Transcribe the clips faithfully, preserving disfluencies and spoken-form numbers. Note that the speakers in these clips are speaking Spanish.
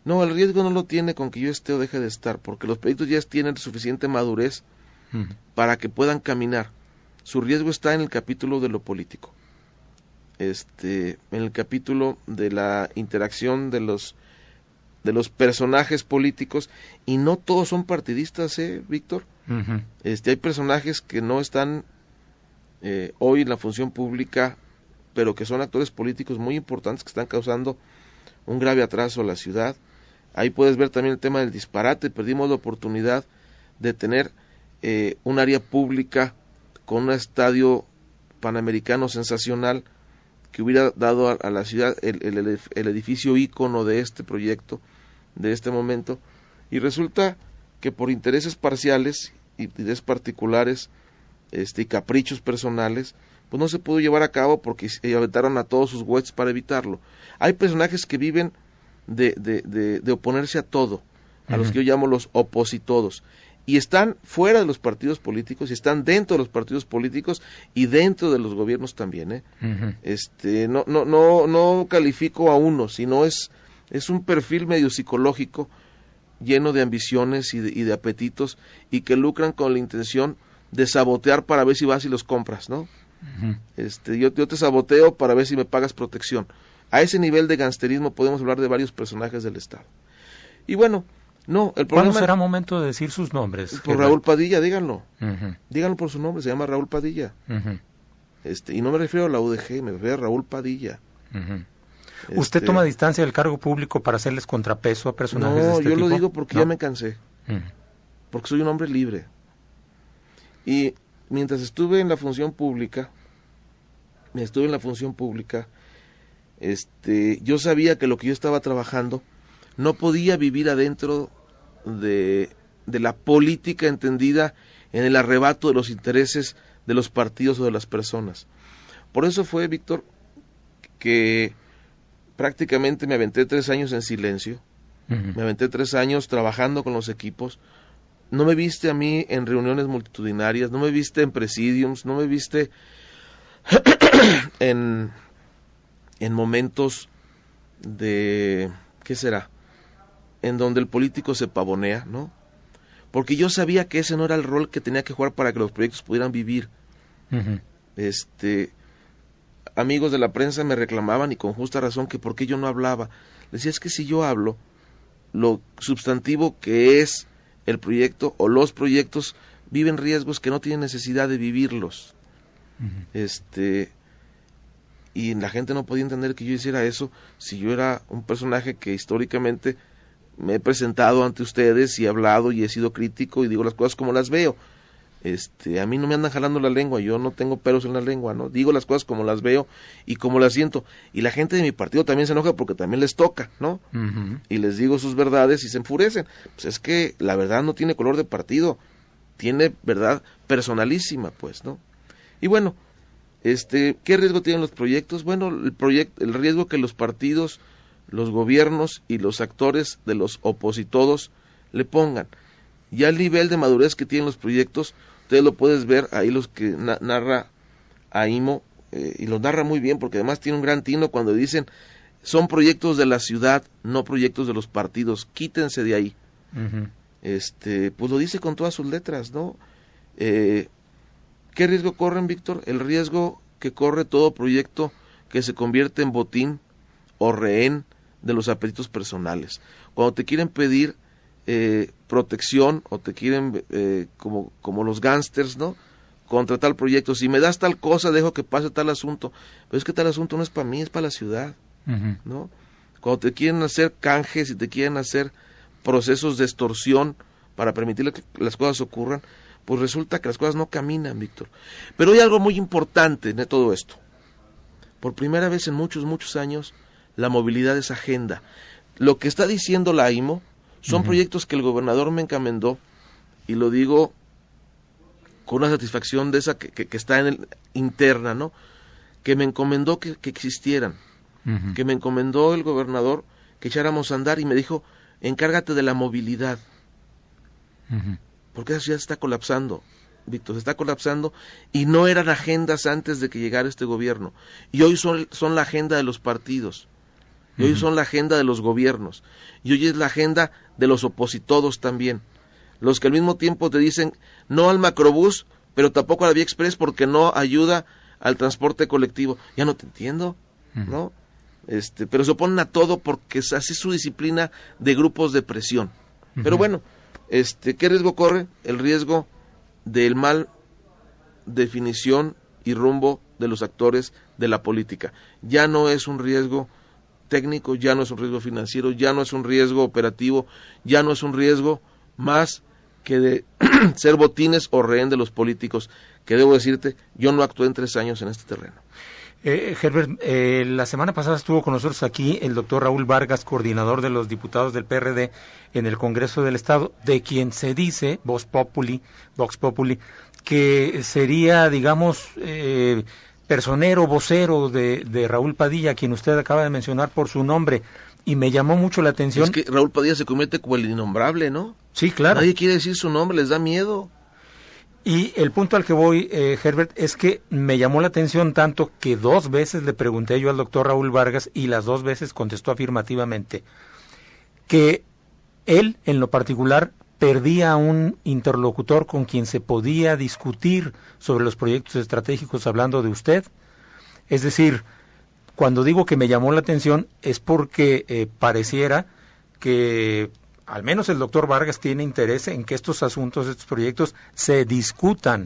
No, el riesgo no lo tiene con que yo esté o deje de estar, porque los proyectos ya tienen suficiente madurez uh-huh. para que puedan caminar. Su riesgo está en el capítulo de lo político, este, en el capítulo de la interacción de los de los personajes políticos, y no todos son partidistas, ¿eh, Víctor? Uh-huh. Este, hay personajes que no están eh, hoy en la función pública, pero que son actores políticos muy importantes que están causando un grave atraso a la ciudad. Ahí puedes ver también el tema del disparate. Perdimos la oportunidad de tener eh, un área pública con un estadio panamericano sensacional que hubiera dado a, a la ciudad el, el, el edificio ícono de este proyecto, de este momento, y resulta que por intereses parciales y intereses particulares este, y caprichos personales, pues no se pudo llevar a cabo porque aventaron a todos sus huestes para evitarlo. Hay personajes que viven de, de, de, de oponerse a todo, a uh-huh. los que yo llamo los opositodos, y están fuera de los partidos políticos, y están dentro de los partidos políticos y dentro de los gobiernos también, ¿eh? Uh-huh. Este, no, no, no, no califico a uno, sino es, es un perfil medio psicológico, lleno de ambiciones y de, y de apetitos, y que lucran con la intención de sabotear para ver si vas y los compras, ¿no? Uh-huh. Este, yo, yo te saboteo para ver si me pagas protección. A ese nivel de gangsterismo podemos hablar de varios personajes del Estado. Y bueno, no, el problema... ¿Cuándo será momento de decir sus nombres? Por Raúl Padilla, díganlo. Uh-huh. Díganlo por su nombre, se llama Raúl Padilla. Uh-huh. Este, y no me refiero a la U D G, me refiero a Raúl Padilla. Uh-huh. Este... ¿Usted toma distancia del cargo público para hacerles contrapeso a personajes no, de este tipo? No, yo lo digo porque ¿No? ya me cansé. Uh-huh. Porque soy un hombre libre. Y mientras estuve en la función pública, estuve en la función pública, este, yo sabía que lo que yo estaba trabajando no podía vivir adentro de, de la política entendida en el arrebato de los intereses de los partidos o de las personas. Por eso fue, Víctor, que prácticamente me aventé tres años en silencio, uh-huh. me aventé tres años trabajando con los equipos. No me viste a mí en reuniones multitudinarias, no me viste en presidiums, no me viste en, en momentos de, ¿qué será?, en donde el político se pavonea, ¿no? Porque yo sabía que ese no era el rol que tenía que jugar para que los proyectos pudieran vivir. Uh-huh. Este, amigos de la prensa me reclamaban, y con justa razón, que por qué yo no hablaba. Les decía, es que si yo hablo, lo sustantivo que es el proyecto o los proyectos viven riesgos que no tienen necesidad de vivirlos. Uh-huh. Este, y la gente no podía entender que yo hiciera eso si yo era un personaje que históricamente me he presentado ante ustedes y he hablado y he sido crítico y digo las cosas como las veo. Este, a mí no me andan jalando la lengua, yo no tengo pelos en la lengua, ¿no? Digo las cosas como las veo y como las siento. Y la gente de mi partido también se enoja porque también les toca, ¿no? Uh-huh. Y les digo sus verdades y se enfurecen. Pues es que la verdad no tiene color de partido, tiene verdad personalísima, pues, ¿no? Y bueno, este, ¿qué riesgo tienen los proyectos? Bueno, el proyecto, el riesgo que los partidos, los gobiernos y los actores de los opositodos le pongan. Ya el nivel de madurez que tienen los proyectos, ustedes lo puedes ver ahí, los que na- narra Aimo, eh, y lo narra muy bien, porque además tiene un gran tino cuando dicen, son proyectos de la ciudad, no proyectos de los partidos, quítense de ahí. Uh-huh. Este, pues lo dice con todas sus letras, ¿no? Eh, ¿qué riesgo corren, Víctor? El riesgo que corre todo proyecto que se convierte en botín o rehén de los apetitos personales. Cuando te quieren pedir eh, protección o te quieren, eh, como, como los gángsters, ¿no?, contra tal proyecto, si me das tal cosa, dejo que pase tal asunto, pero es que tal asunto no es para mí, es para la ciudad, uh-huh. ¿no? Cuando te quieren hacer canjes y te quieren hacer procesos de extorsión para permitir que las cosas ocurran, pues resulta que las cosas no caminan, Víctor. Pero hay algo muy importante en todo esto. Por primera vez en muchos, muchos años, la movilidad es agenda. Lo que está diciendo la Aimo son uh-huh. proyectos que el gobernador me encomendó, y lo digo con una satisfacción de esa que, que, que está en el, interna, ¿no?, que me encomendó que, que existieran, uh-huh. que me encomendó el gobernador que echáramos a andar, y me dijo, encárgate de la movilidad, uh-huh. porque esa ciudad está colapsando, Víctor, se está colapsando, y no eran agendas antes de que llegara este gobierno, y hoy son, son la agenda de los partidos. y hoy son la agenda de los gobiernos, y hoy es la agenda de los opositores también, los que al mismo tiempo te dicen no al macrobús, pero tampoco a la vía express porque no ayuda al transporte colectivo. Ya no te entiendo, ¿no? Este, pero se oponen a todo porque es así su disciplina de grupos de presión. Uh-huh. Pero bueno, este, ¿qué riesgo corre? El riesgo del mal definición y rumbo de los actores de la política. Ya no es un riesgo técnico, ya no es un riesgo financiero, ya no es un riesgo operativo, ya no es un riesgo más que de ser botines o rehén de los políticos, que debo decirte, yo no actué en tres años en este terreno. Eh, Herbert, eh, la semana pasada estuvo con nosotros aquí el doctor Raúl Vargas, coordinador de los diputados del P R D en el Congreso del Estado, de quien se dice, Vox Populi, Vox Populi, que sería, digamos, eh, personero, vocero de, de Raúl Padilla, quien usted acaba de mencionar por su nombre, y me llamó mucho la atención. Es que Raúl Padilla se convierte como el innombrable, ¿no? Sí, claro. Nadie quiere decir su nombre, les da miedo. Y el punto al que voy, eh, Herbert, es que me llamó la atención tanto que dos veces le pregunté yo al doctor Raúl Vargas y las dos veces contestó afirmativamente que él, en lo particular, perdía a un interlocutor con quien se podía discutir sobre los proyectos estratégicos hablando de usted. Es decir, cuando digo que me llamó la atención es porque eh, pareciera que al menos el doctor Vargas tiene interés en que estos asuntos, estos proyectos, se discutan,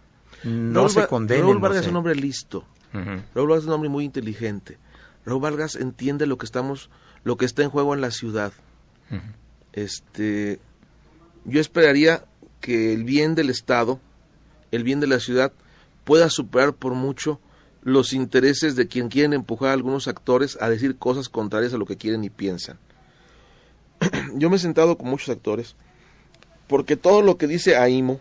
no Raúl, se condenen. Raúl Vargas no sé. es un hombre listo, uh-huh. Raúl Vargas es un hombre muy inteligente, Raúl Vargas entiende lo que estamos, lo que está en juego en la ciudad. Uh-huh. Este, yo esperaría que el bien del Estado, el bien de la ciudad, pueda superar por mucho los intereses de quien quieren empujar a algunos actores a decir cosas contrarias a lo que quieren y piensan. Yo me he sentado con muchos actores, porque todo lo que dice AIMO,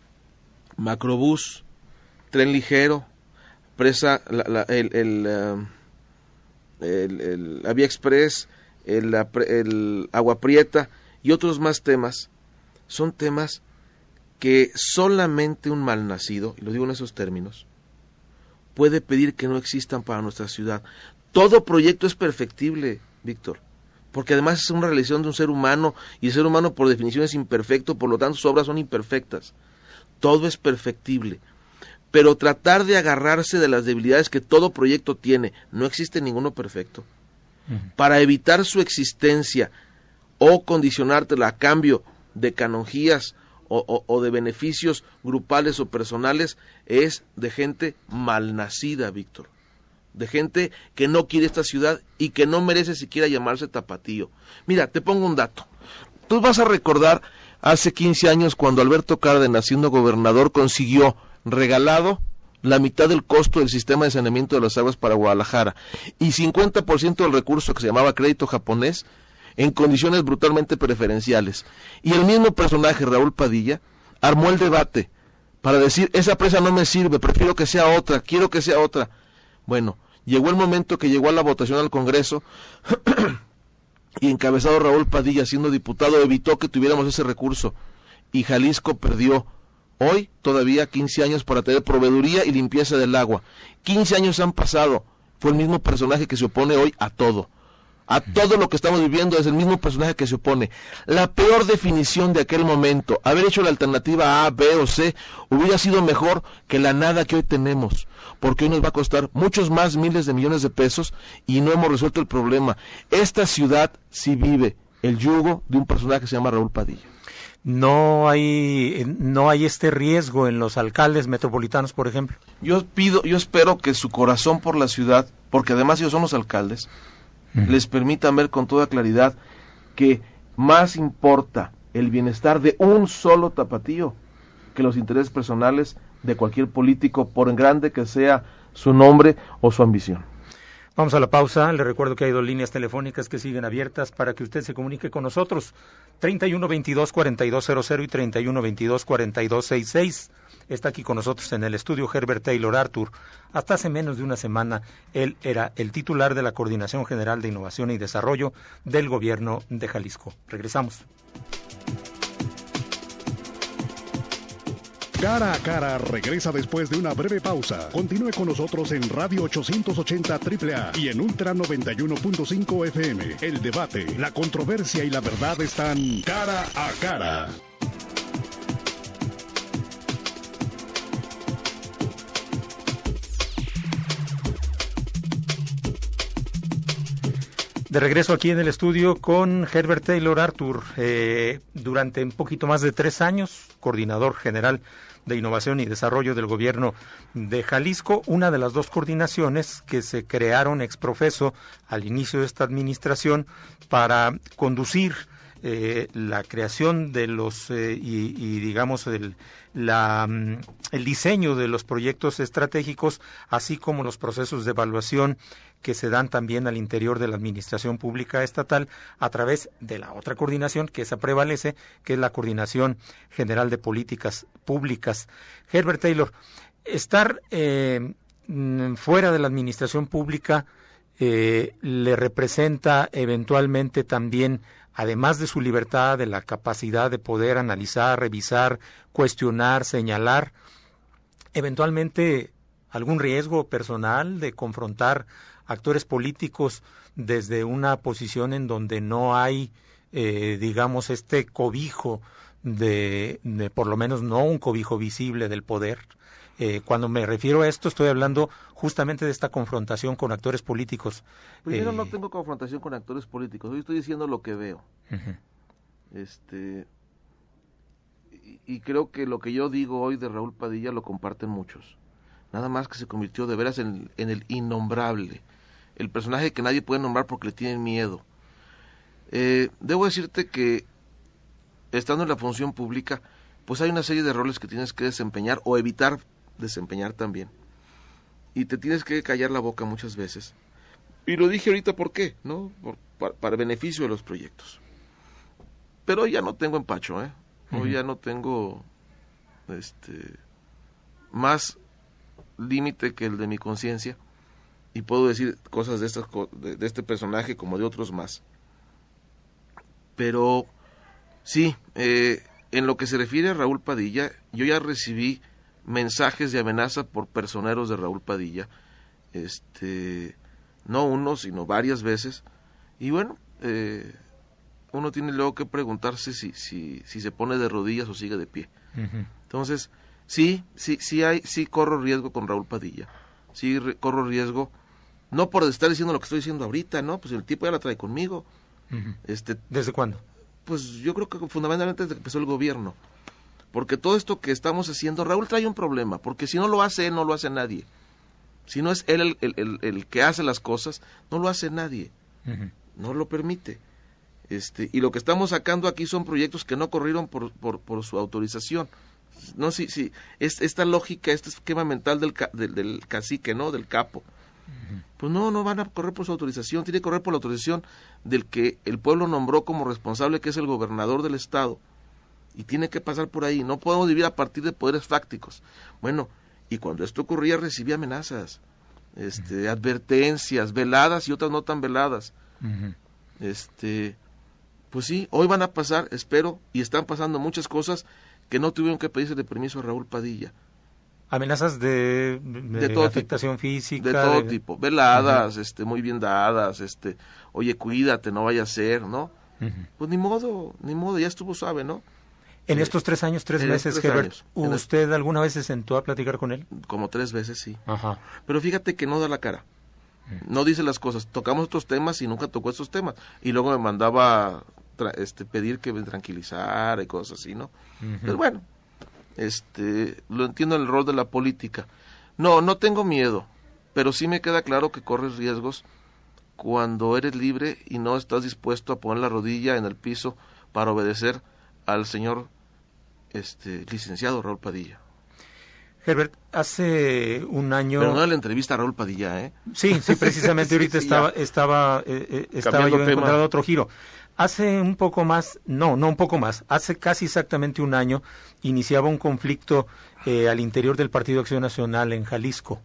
Macrobús, Tren Ligero, presa, la, la, el, el, uh, el, el, la Vía Express, el, la, el Agua Prieta y otros más temas, son temas que solamente un malnacido, y lo digo en esos términos, puede pedir que no existan para nuestra ciudad. Todo proyecto es perfectible, Víctor, porque además es una realización de un ser humano, y el ser humano por definición es imperfecto, por lo tanto sus obras son imperfectas. Todo es perfectible, pero tratar de agarrarse de las debilidades que todo proyecto tiene, no existe ninguno perfecto, uh-huh. para evitar su existencia o condicionártela a cambio de canonjías o, o, o de beneficios grupales o personales, es de gente malnacida, Víctor. De gente que no quiere esta ciudad y que no merece siquiera llamarse tapatío. Mira, te pongo un dato. Tú vas a recordar hace quince años cuando Alberto Cárdenas, siendo gobernador, consiguió regalado la mitad del costo del sistema de saneamiento de las aguas para Guadalajara y cincuenta por ciento del recurso que se llamaba crédito japonés en condiciones brutalmente preferenciales. Y el mismo personaje, Raúl Padilla, armó el debate para decir, esa presa no me sirve, prefiero que sea otra, quiero que sea otra. Bueno, llegó el momento que llegó a la votación al Congreso y encabezado Raúl Padilla, siendo diputado, evitó que tuviéramos ese recurso y Jalisco perdió hoy todavía quince años para tener proveeduría y limpieza del agua. quince años han pasado, fue el mismo personaje que se opone hoy a todo. A todo lo que estamos viviendo es el mismo personaje que se opone. La peor definición de aquel momento, haber hecho la alternativa A, B o C, hubiera sido mejor que la nada que hoy tenemos, porque hoy nos va a costar muchos más miles de millones de pesos y no hemos resuelto el problema. Esta ciudad sí vive el yugo de un personaje que se llama Raúl Padilla. No hay, no hay este riesgo en los alcaldes metropolitanos, por ejemplo. Yo pido, yo espero que su corazón por la ciudad, porque además ellos son los alcaldes, les permitan ver con toda claridad que más importa el bienestar de un solo tapatío que los intereses personales de cualquier político, por grande que sea su nombre o su ambición. Vamos a la pausa. Le recuerdo que hay dos líneas telefónicas que siguen abiertas para que usted se comunique con nosotros. treinta y uno veintidós cuarenta y dos cero cero y treinta y uno veintidós cuarenta y dos sesenta y seis. Está aquí con nosotros en el estudio Herbert Taylor Arthur. Hasta hace menos de una semana él era el titular de la Coordinación General de Innovación y Desarrollo del Gobierno de Jalisco. Regresamos. Cara a Cara regresa después de una breve pausa. Continúe con nosotros en Radio ochocientos ochenta A A A y en Ultra noventa y uno punto cinco F M. El debate, la controversia y la verdad están cara a cara. De regreso aquí en el estudio con Herbert Taylor Arthur, eh, durante un poquito más de tres años, coordinador general de Innovación y Desarrollo del Gobierno de Jalisco, una de las dos coordinaciones que se crearon ex profeso al inicio de esta administración para conducir eh, la creación de los eh, y, y digamos el, la, el diseño de los proyectos estratégicos, así como los procesos de evaluación que se dan también al interior de la administración pública estatal a través de la otra coordinación que esa prevalece, que es la Coordinación General de Políticas Públicas. Herbert Taylor, estar eh, fuera de la administración pública eh, le representa eventualmente también, además de su libertad, de la capacidad de poder analizar, revisar, cuestionar, señalar, eventualmente algún riesgo personal de confrontar actores políticos desde una posición en donde no hay, eh, digamos, este cobijo de, de, por lo menos no un cobijo visible del poder. Eh, cuando me refiero a esto, estoy hablando justamente de esta confrontación con actores políticos. Primero, eh, no tengo confrontación con actores políticos, hoy estoy diciendo lo que veo. Uh-huh. Este, y, y creo que lo que yo digo hoy de Raúl Padilla lo comparten muchos. Nada más que se convirtió de veras en, en el innombrable, el personaje que nadie puede nombrar porque le tienen miedo. Eh, debo decirte que, estando en la función pública, pues hay una serie de roles que tienes que desempeñar o evitar desempeñar también. Y te tienes que callar la boca muchas veces. Y lo dije ahorita, ¿por qué? ¿No? Por, para, para beneficio de los proyectos. Pero hoy ya no tengo empacho, ¿eh? Hoy uh-huh. ya no tengo este más límite que el de mi conciencia, y puedo decir cosas de, estas, de, de este personaje como de otros más. Pero sí, eh, en lo que se refiere a Raúl Padilla, yo ya recibí mensajes de amenaza por personeros de Raúl Padilla, este, no uno, sino varias veces, y bueno, eh, uno tiene luego que preguntarse si, si, si se pone de rodillas o sigue de pie. Uh-huh. Entonces, sí, sí, sí hay, sí corro riesgo con Raúl Padilla, sí re, corro riesgo, no por estar diciendo lo que estoy diciendo ahorita, ¿no? Pues el tipo ya la trae conmigo. Uh-huh. Este, ¿Desde cuándo? Pues yo creo que fundamentalmente desde que empezó el gobierno, porque todo esto que estamos haciendo, Raúl trae un problema, porque si no lo hace él, no lo hace nadie. Si no es él el, el, el, el que hace las cosas, no lo hace nadie. Uh-huh. No lo permite. Este, y lo que estamos sacando aquí son proyectos que no corrieron por, por, por su autorización. No, sí, sí, es, esta lógica, este esquema mental del, del, del cacique, ¿no? Del capo. Uh-huh. Pues no, no van a correr por su autorización, tiene que correr por la autorización del que el pueblo nombró como responsable, que es el gobernador del estado. Y tiene que pasar por ahí, no podemos vivir a partir de poderes fácticos. Bueno, y cuando esto ocurría recibí amenazas, este, uh-huh. advertencias, veladas y otras no tan veladas. Uh-huh. Este, pues sí, hoy van a pasar, espero, y están pasando muchas cosas que no tuvieron que pedirse de permiso a Raúl Padilla. Amenazas de, de, de todo afectación tipo, física. De todo de... tipo, veladas, uh-huh. este, muy bien dadas, este, oye, cuídate, no vaya a ser, ¿no? Uh-huh. Pues ni modo, ni modo, ya estuvo suave, ¿no? En eh, estos tres años, tres meses, tres Herbert, años, ¿usted el... alguna vez se sentó a platicar con él? Como tres veces, sí. Ajá. Pero fíjate que no da la cara, uh-huh. no dice las cosas, tocamos otros temas y nunca tocó estos temas, y luego me mandaba tra- este, pedir que me tranquilizara y cosas así, ¿no? Uh-huh. Pero bueno, este, lo entiendo en el rol de la política. No, no tengo miedo, pero sí me queda claro que corres riesgos cuando eres libre y no estás dispuesto a poner la rodilla en el piso para obedecer al señor este licenciado Raúl Padilla. Herbert, hace un año... Pero no era la entrevista a Raúl Padilla, ¿eh? Sí, sí, precisamente ahorita sí, estaba, estaba, eh, estaba yo encontrando otro giro. Hace un poco más, no, no un poco más, hace casi exactamente un año iniciaba un conflicto eh, al interior del Partido Acción Nacional en Jalisco.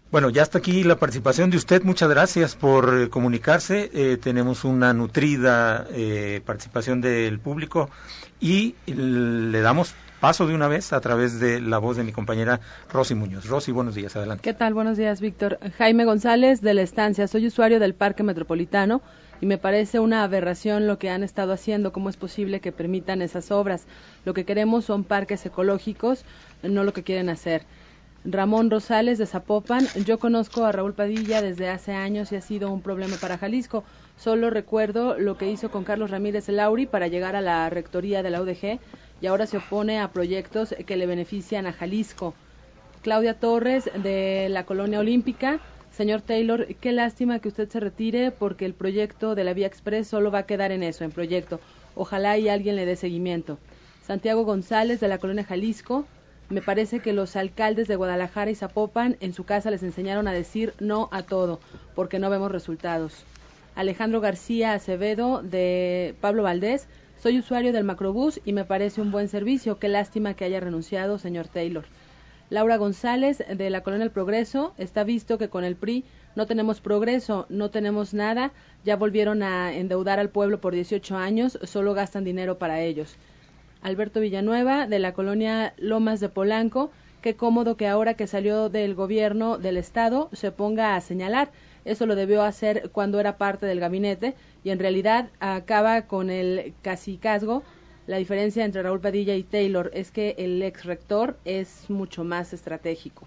Bueno, ya está aquí la participación de usted. Muchas gracias por eh, comunicarse. Eh, tenemos una nutrida eh, participación del público y le damos paso de una vez a través de la voz de mi compañera Rosy Muñoz. Rosy, buenos días, adelante. ¿Qué tal? Buenos días, Víctor. Jaime González, de La Estancia. Soy usuario del Parque Metropolitano y me parece una aberración lo que han estado haciendo. ¿Cómo es posible que permitan esas obras? Lo que queremos son parques ecológicos, no lo que quieren hacer. Ramón Rosales, de Zapopan. Yo conozco a Raúl Padilla desde hace años y ha sido un problema para Jalisco. Solo recuerdo lo que hizo con Carlos Ramírez Lauri para llegar a la rectoría de la U D G y ahora se opone a proyectos que le benefician a Jalisco. Claudia Torres, de la Colonia Olímpica. Señor Taylor, qué lástima que usted se retire porque el proyecto de la Vía Express solo va a quedar en eso, en proyecto. Ojalá y alguien le dé seguimiento. Santiago González, de la Colonia Jalisco. Me parece que los alcaldes de Guadalajara y Zapopan en su casa les enseñaron a decir no a todo, porque no vemos resultados. Alejandro García Acevedo, de Pablo Valdés. Soy usuario del Macrobús y me parece un buen servicio. Qué lástima que haya renunciado, señor Taylor. Laura González, de la Colonia El Progreso. Está visto que con el P R I no tenemos progreso, no tenemos nada. Ya volvieron a endeudar al pueblo por dieciocho años, solo gastan dinero para ellos. Alberto Villanueva, de la Colonia Lomas de Polanco. Qué cómodo que ahora que salió del gobierno del Estado se ponga a señalar. Eso lo debió hacer cuando era parte del gabinete y en realidad acaba con el cacicazgo. La diferencia entre Raúl Padilla y Taylor es que el ex rector es mucho más estratégico.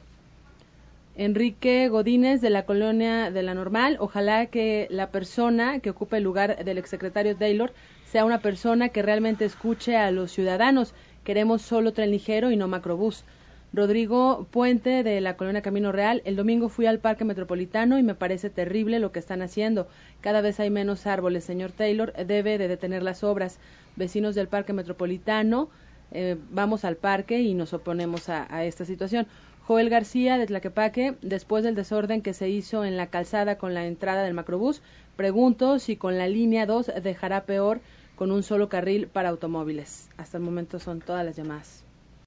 Enrique Godínez, de la Colonia de la Normal. Ojalá que la persona que ocupe el lugar del exsecretario Taylor sea una persona que realmente escuche a los ciudadanos. Queremos solo tren ligero y no macrobús. Rodrigo Puente, de la Colonia Camino Real. El domingo fui al Parque Metropolitano y me parece terrible lo que están haciendo. Cada vez hay menos árboles. Señor Taylor, debe de detener las obras. Vecinos del Parque Metropolitano, eh, vamos al parque y nos oponemos a, a esta situación. Joel García, de Tlaquepaque. Después del desorden que se hizo en la calzada con la entrada del macrobús, pregunto si con la línea dos dejará peor con un solo carril para automóviles. Hasta el momento son todas las llamadas.